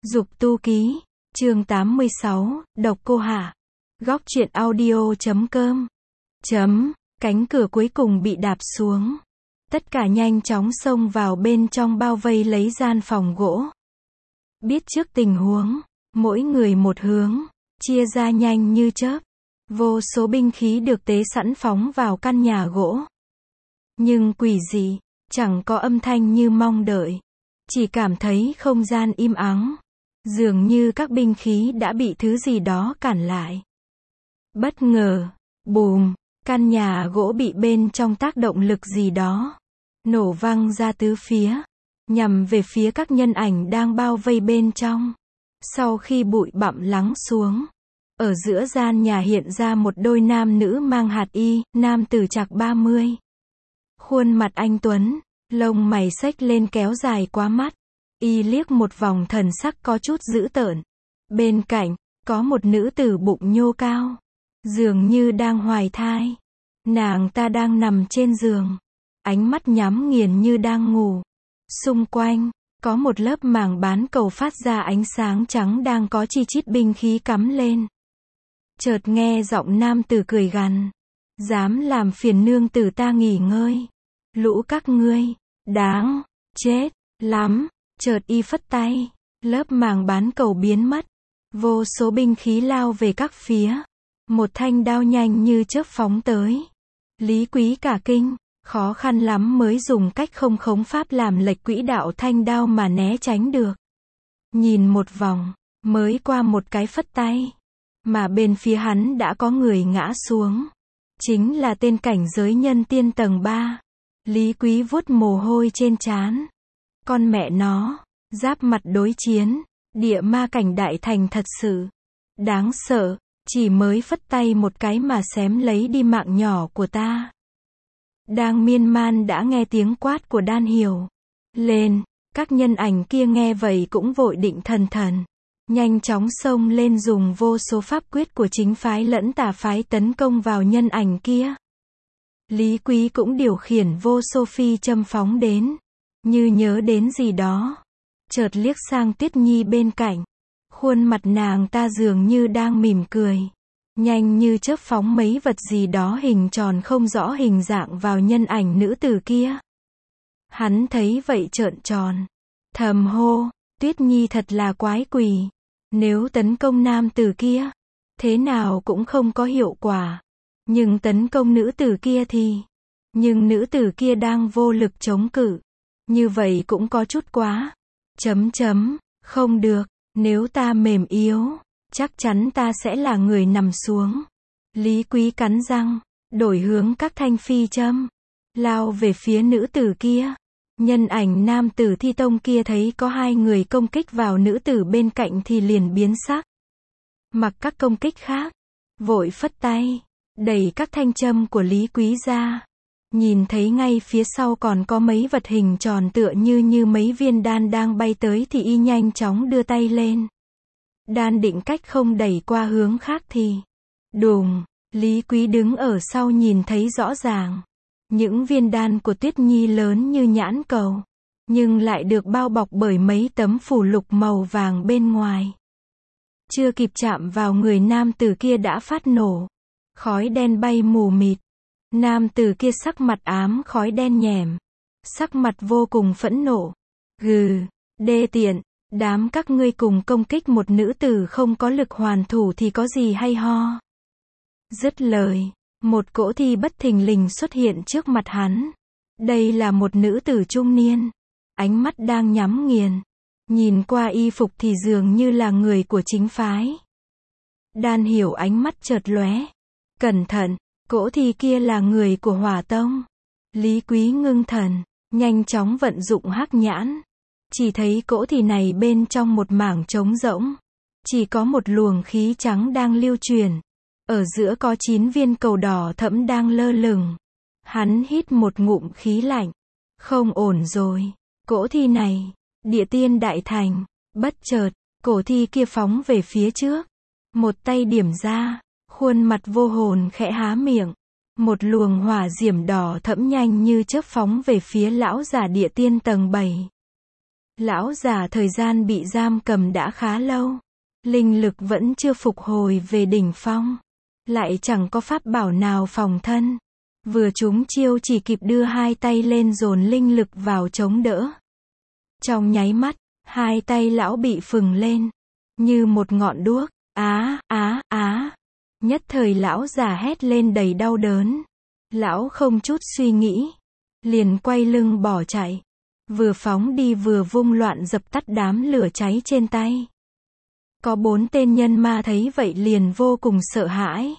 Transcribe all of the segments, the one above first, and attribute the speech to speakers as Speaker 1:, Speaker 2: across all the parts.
Speaker 1: Dục tu ký, chương 86, độc cô Hạ. Góc truyện audio.com. Cánh cửa cuối cùng bị đạp xuống. Tất cả nhanh chóng xông vào bên trong bao vây lấy gian phòng gỗ. Biết trước tình huống, mỗi người một hướng, chia ra nhanh như chớp. Vô số binh khí được tế sẵn phóng vào căn nhà gỗ. Nhưng quỷ dị, chẳng có âm thanh như mong đợi. Chỉ cảm thấy không gian im ắng. Dường như các binh khí đã bị thứ gì đó cản lại. Bất ngờ, bùm, căn nhà gỗ bị bên trong tác động lực gì đó nổ văng ra tứ phía, nhằm về phía các nhân ảnh đang bao vây bên trong. Sau khi bụi bặm lắng xuống, ở giữa gian nhà hiện ra một đôi nam nữ mang hạt y, nam tử trạc 30. Khuôn mặt anh tuấn, lông mày xếch lên kéo dài quá mắt. Y liếc một vòng thần sắc có chút dữ tợn. Bên cạnh, có một nữ tử bụng nhô cao. Dường như đang hoài thai. Nàng ta đang nằm trên giường. Ánh mắt nhắm nghiền như đang ngủ. Xung quanh, có một lớp màng bán cầu phát ra ánh sáng trắng đang có chi chít binh khí cắm lên. Chợt nghe giọng nam tử cười gằn. Dám làm phiền nương tử ta nghỉ ngơi. Lũ các ngươi, đáng, chết, lắm. Chợt y phất tay, lớp màng bán cầu biến mất. Vô số binh khí lao về các phía. Một thanh đao nhanh như chớp phóng tới. Lý Quý cả kinh, khó khăn lắm mới dùng cách không khống pháp làm lệch quỹ đạo thanh đao mà né tránh được. Nhìn một vòng, mới qua một cái phất tay. Mà bên phía hắn đã có người ngã xuống. Chính là tên cảnh giới nhân tiên tầng 3. Lý Quý vuốt mồ hôi trên trán. Con mẹ nó, giáp mặt đối chiến, địa ma cảnh đại thành thật sự đáng sợ, chỉ mới phất tay một cái mà xém lấy đi mạng nhỏ của ta. Đang miên man đã nghe tiếng quát của Đan Hiểu. Lên, các nhân ảnh kia nghe vậy cũng vội định thần thần. Nhanh chóng xông lên dùng vô số pháp quyết của chính phái lẫn tà phái tấn công vào nhân ảnh kia. Lý Quý cũng điều khiển vô số phi châm phóng đến. Như nhớ đến gì đó. Chợt liếc sang Tuyết Nhi bên cạnh. Khuôn mặt nàng ta dường như đang mỉm cười. Nhanh như chớp phóng mấy vật gì đó hình tròn không rõ hình dạng vào nhân ảnh nữ tử kia. Hắn thấy vậy trợn tròn. Thầm hô, Tuyết Nhi thật là quái quỷ. Nếu tấn công nam tử kia, thế nào cũng không có hiệu quả. Nhưng tấn công nữ tử kia thì... Nhưng nữ tử kia đang vô lực chống cự. Như vậy cũng có chút quá. Không được, nếu ta mềm yếu, chắc chắn ta sẽ là người nằm xuống. Lý Quý cắn răng, đổi hướng các thanh phi châm, lao về phía nữ tử kia. Nhân ảnh nam tử Thi Tông kia thấy có hai người công kích vào nữ tử bên cạnh thì liền biến sắc. Mặc các công kích khác, vội phất tay, đẩy các thanh châm của Lý Quý ra. Nhìn thấy ngay phía sau còn có mấy vật hình tròn tựa như mấy viên đan đang bay tới thì y nhanh chóng đưa tay lên. Đan định cách không đẩy qua hướng khác thì... Đùng, Lý Quý đứng ở sau nhìn thấy rõ ràng. Những viên đan của Tuyết Nhi lớn như nhãn cầu. Nhưng lại được bao bọc bởi mấy tấm phù lục màu vàng bên ngoài. Chưa kịp chạm vào người nam tử kia đã phát nổ. Khói đen bay mù mịt. Nam tử kia sắc mặt ám khói đen nhèm. Sắc mặt vô cùng phẫn nộ. Gừ, đê tiện, đám các ngươi cùng công kích một nữ tử không có lực hoàn thủ thì có gì hay ho. Dứt lời, một cỗ thi bất thình lình xuất hiện trước mặt hắn. Đây là một nữ tử trung niên. Ánh mắt đang nhắm nghiền. Nhìn qua y phục thì dường như là người của chính phái. Đan Hiểu ánh mắt chợt lóe. Cẩn thận. Cỗ thi kia là người của Hỏa Tông. Lý Quý ngưng thần, nhanh chóng vận dụng hắc nhãn. Chỉ thấy cỗ thi này bên trong một mảng trống rỗng. Chỉ có một luồng khí trắng đang lưu truyền. Ở giữa có 9 viên cầu đỏ thẫm đang lơ lửng. Hắn hít một ngụm khí lạnh. Không ổn rồi. Cỗ thi này, địa tiên đại thành. Bất chợt, cổ thi kia phóng về phía trước. Một tay điểm ra. Khuôn mặt vô hồn khẽ há miệng. Một luồng hỏa diễm đỏ thẫm nhanh như chớp phóng về phía lão giả địa tiên tầng 7. Lão già thời gian bị giam cầm đã khá lâu. Linh lực vẫn chưa phục hồi về đỉnh phong. Lại chẳng có pháp bảo nào phòng thân. Vừa trúng chiêu chỉ kịp đưa hai tay lên dồn linh lực vào chống đỡ. Trong nháy mắt, hai tay lão bị phừng lên. Như một ngọn đuốc. Á, á, á. Nhất thời lão già hét lên đầy đau đớn. Lão không chút suy nghĩ. Liền quay lưng bỏ chạy. Vừa phóng đi vừa vung loạn dập tắt đám lửa cháy trên tay. Có 4 tên nhân ma thấy vậy liền vô cùng sợ hãi.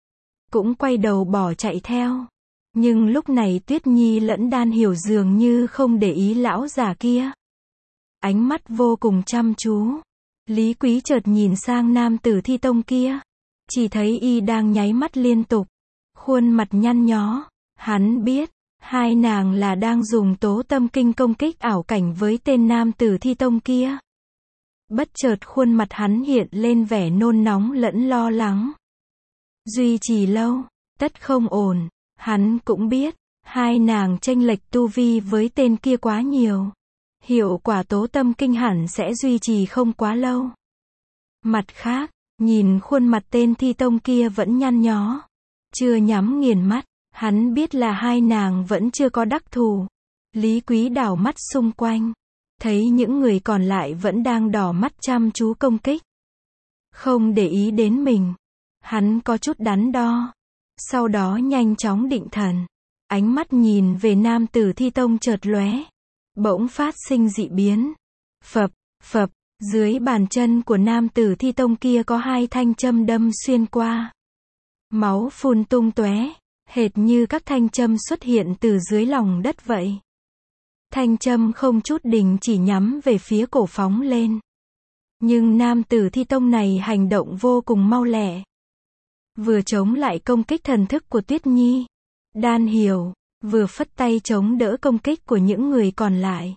Speaker 1: Cũng quay đầu bỏ chạy theo. Nhưng lúc này Tuyết Nhi lẫn Đan Hiểu dường như không để ý lão già kia. Ánh mắt vô cùng chăm chú. Lý Quý chợt nhìn sang nam tử thi tông kia. Chỉ thấy y đang nháy mắt liên tục. Khuôn mặt nhăn nhó. Hắn biết, hai nàng là đang dùng tố tâm kinh công kích ảo cảnh với tên nam tử thi tông kia. Bất chợt khuôn mặt hắn hiện lên vẻ nôn nóng lẫn lo lắng. Duy trì lâu, tất không ổn. Hắn cũng biết, hai nàng chênh lệch tu vi với tên kia quá nhiều. Hiệu quả tố tâm kinh hẳn sẽ duy trì không quá lâu. Mặt khác, nhìn khuôn mặt tên thi tông kia vẫn nhăn nhó. Chưa nhắm nghiền mắt, hắn biết là hai nàng vẫn chưa có đắc thù. Lý Quý đảo mắt xung quanh. Thấy những người còn lại vẫn đang đỏ mắt chăm chú công kích. Không để ý đến mình. Hắn có chút đắn đo. Sau đó nhanh chóng định thần. Ánh mắt nhìn về nam tử thi tông chợt lóe. Bỗng phát sinh dị biến. Phập, phập, dưới bàn chân của nam tử thi tông kia có hai thanh châm đâm xuyên qua. Máu phun tung tóe, hệt như các thanh châm xuất hiện từ dưới lòng đất vậy. Thanh châm không chút đình chỉ nhắm về phía cổ phóng lên. Nhưng nam tử thi tông này hành động vô cùng mau lẹ. Vừa chống lại công kích thần thức của Tuyết Nhi, Đan Hiểu, vừa phất tay chống đỡ công kích của những người còn lại.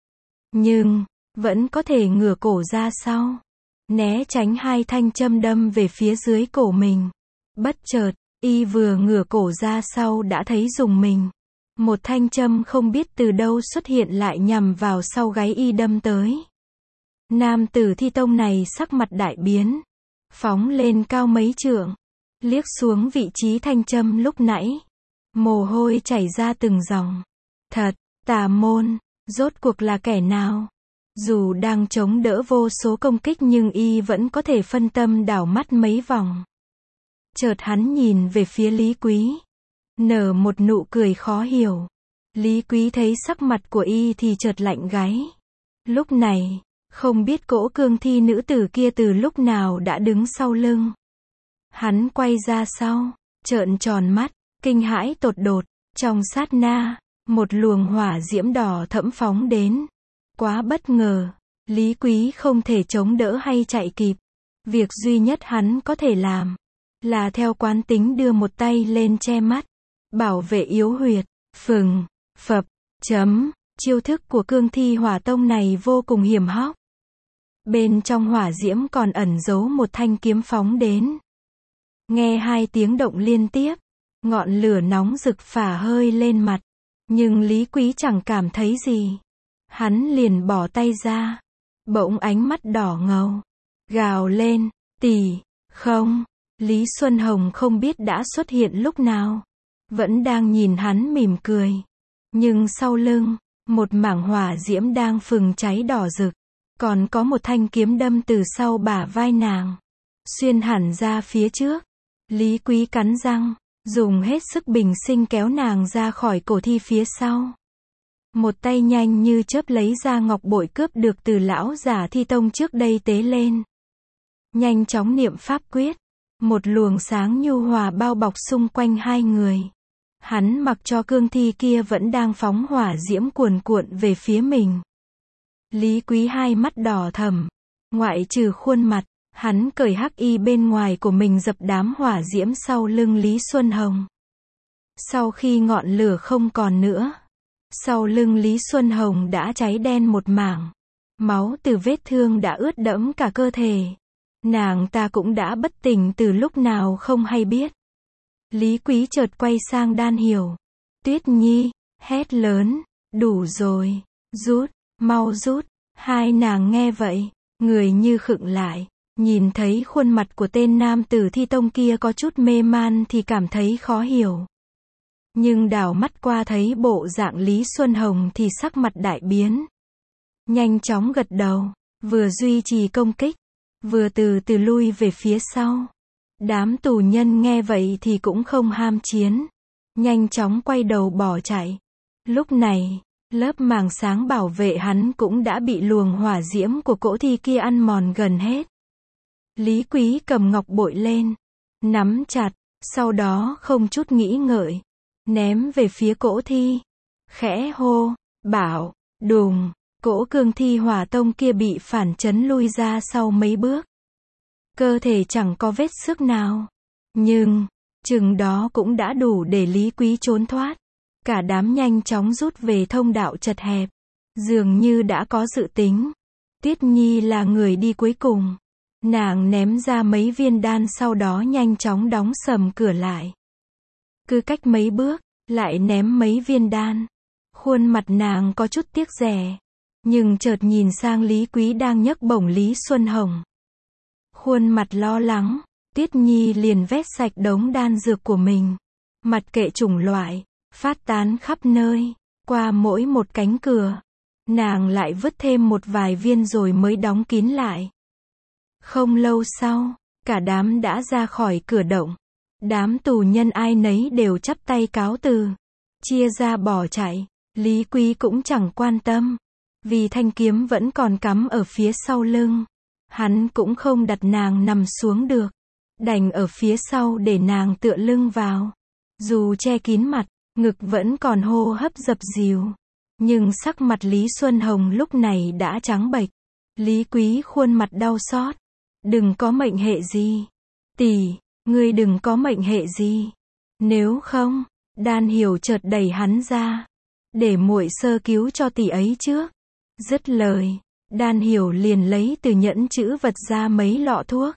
Speaker 1: Nhưng, vẫn có thể ngửa cổ ra sau, né tránh hai thanh châm đâm về phía dưới cổ mình. Bất chợt, y vừa ngửa cổ ra sau đã thấy rùng mình. Một thanh châm không biết từ đâu xuất hiện lại nhằm vào sau gáy y đâm tới. Nam tử thi tông này sắc mặt đại biến, phóng lên cao mấy trượng, liếc xuống vị trí thanh châm lúc nãy. Mồ hôi chảy ra từng dòng. Thật, tà môn, rốt cuộc là kẻ nào? Dù đang chống đỡ vô số công kích nhưng y vẫn có thể phân tâm đảo mắt mấy vòng. Chợt hắn nhìn về phía Lý Quý. Nở một nụ cười khó hiểu. Lý Quý thấy sắc mặt của y thì chợt lạnh gáy. Lúc này, không biết cỗ cương thi nữ tử kia từ lúc nào đã đứng sau lưng. Hắn quay ra sau, trợn tròn mắt, kinh hãi tột đột. Trong sát na, một luồng hỏa diễm đỏ thẫm phóng đến. Quá bất ngờ, Lý Quý không thể chống đỡ hay chạy kịp. Việc duy nhất hắn có thể làm là theo quán tính đưa một tay lên che mắt, bảo vệ yếu huyệt. Phừng, phập, chấm. Chiêu thức của cương thi hỏa tông này vô cùng hiểm hóc. Bên trong hỏa diễm còn ẩn giấu một thanh kiếm phóng đến. Nghe hai tiếng động liên tiếp, ngọn lửa nóng rực phả hơi lên mặt. Nhưng Lý Quý chẳng cảm thấy gì. Hắn liền bỏ tay ra. Bỗng ánh mắt đỏ ngầu, gào lên, tỷ, không. Lý Xuân Hồng không biết đã xuất hiện lúc nào. Vẫn đang nhìn hắn mỉm cười. Nhưng sau lưng, một mảng hỏa diễm đang phừng cháy đỏ rực. Còn có một thanh kiếm đâm từ sau bả vai nàng, xuyên hẳn ra phía trước. Lý Quý cắn răng, dùng hết sức bình sinh kéo nàng ra khỏi cổ thi phía sau. Một tay nhanh như chớp lấy ra ngọc bội cướp được từ lão giả thi tông trước đây tế lên. Nhanh chóng niệm pháp quyết. Một luồng sáng nhu hòa bao bọc xung quanh hai người. Hắn mặc cho cương thi kia vẫn đang phóng hỏa diễm cuồn cuộn về phía mình. Lý Quý hai mắt đỏ thẫm. Ngoại trừ khuôn mặt, hắn cởi hắc y bên ngoài của mình dập đám hỏa diễm sau lưng Lý Xuân Hồng. Sau khi ngọn lửa không còn nữa, sau lưng Lý Xuân Hồng đã cháy đen một mảng. Máu từ vết thương đã ướt đẫm cả cơ thể. Nàng ta cũng đã bất tỉnh từ lúc nào không hay biết. Lý Quý chợt quay sang Đan Hiểu. Tuyết Nhi, hét lớn, đủ rồi, rút, mau rút. Hai nàng nghe vậy, người như khựng lại, nhìn thấy khuôn mặt của tên nam tử Thi Tông kia có chút mê man thì cảm thấy khó hiểu. Nhưng đảo mắt qua thấy bộ dạng Lý Xuân Hồng thì sắc mặt đại biến. Nhanh chóng gật đầu, vừa duy trì công kích, vừa từ từ lui về phía sau. Đám tù nhân nghe vậy thì cũng không ham chiến, nhanh chóng quay đầu bỏ chạy. Lúc này, lớp màng sáng bảo vệ hắn cũng đã bị luồng hỏa diễm của cỗ thi kia ăn mòn gần hết. Lý Quý cầm ngọc bội lên, nắm chặt, sau đó không chút nghĩ ngợi, ném về phía cỗ thi, khẽ hô, bảo, đùng, cỗ cương thi hỏa tông kia bị phản chấn lui ra sau mấy bước. Cơ thể chẳng có vết xước nào, nhưng, chừng đó cũng đã đủ để Lý Quý trốn thoát. Cả đám nhanh chóng rút về thông đạo chật hẹp, dường như đã có dự tính. Tuyết Nhi là người đi cuối cùng. Nàng ném ra mấy viên đan sau đó nhanh chóng đóng sầm cửa lại. Cứ cách mấy bước, lại ném mấy viên đan. Khuôn mặt nàng có chút tiếc rẻ, nhưng chợt nhìn sang Lý Quý đang nhấc bổng Lý Xuân Hồng. Khuôn mặt lo lắng, Tuyết Nhi liền vét sạch đống đan dược của mình. Mặc kệ chủng loại, phát tán khắp nơi, qua mỗi một cánh cửa. Nàng lại vứt thêm một vài viên rồi mới đóng kín lại. Không lâu sau, cả đám đã ra khỏi cửa động. Đám tù nhân ai nấy đều chắp tay cáo từ, chia ra bỏ chạy. Lý Quý cũng chẳng quan tâm, vì thanh kiếm vẫn còn cắm ở phía sau lưng. Hắn cũng không đặt nàng nằm xuống được, đành ở phía sau để nàng tựa lưng vào. Dù che kín mặt, ngực vẫn còn hô hấp dập dìu, nhưng sắc mặt Lý Xuân Hồng lúc này đã trắng bệch. Lý Quý khuôn mặt đau xót. Đừng có mệnh hệ gì. Tỷ, ngươi đừng có mệnh hệ gì. Nếu không, Đan Hiểu chợt đẩy hắn ra. Để muội sơ cứu cho tỷ ấy trước. Dứt lời, Đan Hiểu liền lấy từ nhẫn chữ vật ra mấy lọ thuốc.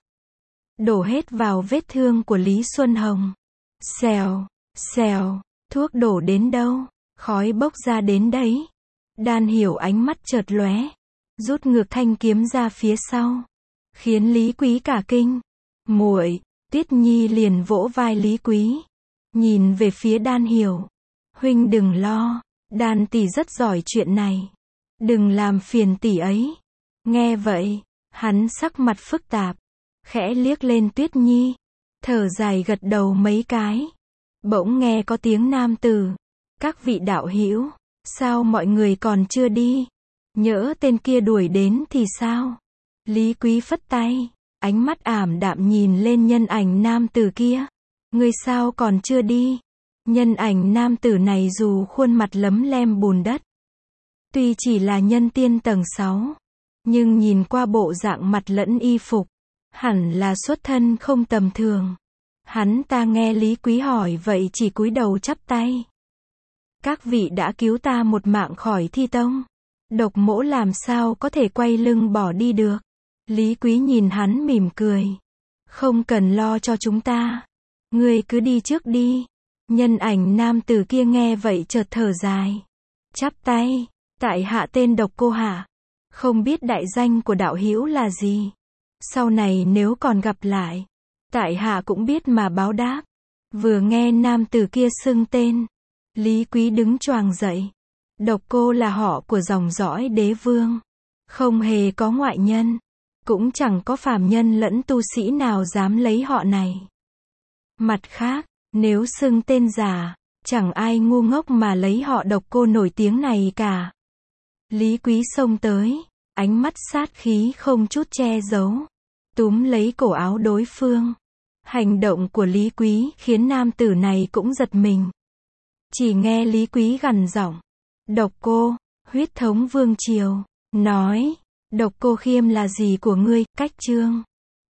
Speaker 1: Đổ hết vào vết thương của Lý Xuân Hồng. Xèo, xèo, thuốc đổ đến đâu, khói bốc ra đến đấy. Đan Hiểu ánh mắt chợt lóe, rút ngược thanh kiếm ra phía sau, khiến Lý Quý cả kinh. Muội, Tuyết Nhi liền vỗ vai Lý Quý, nhìn về phía Đan Hiểu. Huynh đừng lo, Đan tỷ rất giỏi chuyện này, đừng làm phiền tỷ ấy. Nghe vậy, hắn sắc mặt phức tạp, khẽ liếc lên Tuyết Nhi, thở dài gật đầu mấy cái. Bỗng nghe có tiếng nam tử, các vị đạo hữu, sao mọi người còn chưa đi? Nhỡ tên kia đuổi đến thì sao? Lý Quý phất tay, ánh mắt ảm đạm nhìn lên nhân ảnh nam tử kia. Ngươi sao còn chưa đi? Nhân ảnh nam tử này dù khuôn mặt lấm lem bùn đất, tuy chỉ là nhân tiên tầng 6, nhưng nhìn qua bộ dạng mặt lẫn y phục, hẳn là xuất thân không tầm thường. Hắn ta nghe Lý Quý hỏi vậy chỉ cúi đầu chắp tay. Các vị đã cứu ta một mạng khỏi Thi Tông. Độc Mỗ làm sao có thể quay lưng bỏ đi được. Lý Quý nhìn hắn mỉm cười. Không cần lo cho chúng ta. Ngươi cứ đi trước đi. Nhân ảnh nam tử kia nghe vậy chợt thở dài, chắp tay. Tại hạ tên Độc Cô Hạ. Không biết đại danh của đạo hữu là gì. Sau này nếu còn gặp lại, tại hạ cũng biết mà báo đáp. Vừa nghe nam tử kia xưng tên, Lý Quý đứng choàng dậy. Độc Cô là họ của dòng dõi đế vương, không hề có ngoại nhân, cũng chẳng có phàm nhân lẫn tu sĩ nào dám lấy họ này. Mặt khác, nếu xưng tên giả, chẳng ai ngu ngốc mà lấy họ Độc Cô nổi tiếng này cả. Lý Quý xông tới, ánh mắt sát khí không chút che giấu, túm lấy cổ áo đối phương. Hành động của Lý Quý khiến nam tử này cũng giật mình. Chỉ nghe Lý Quý gằn giọng, Độc Cô, huyết thống vương triều, nói, Độc Cô Khiêm là gì của ngươi, cách chương.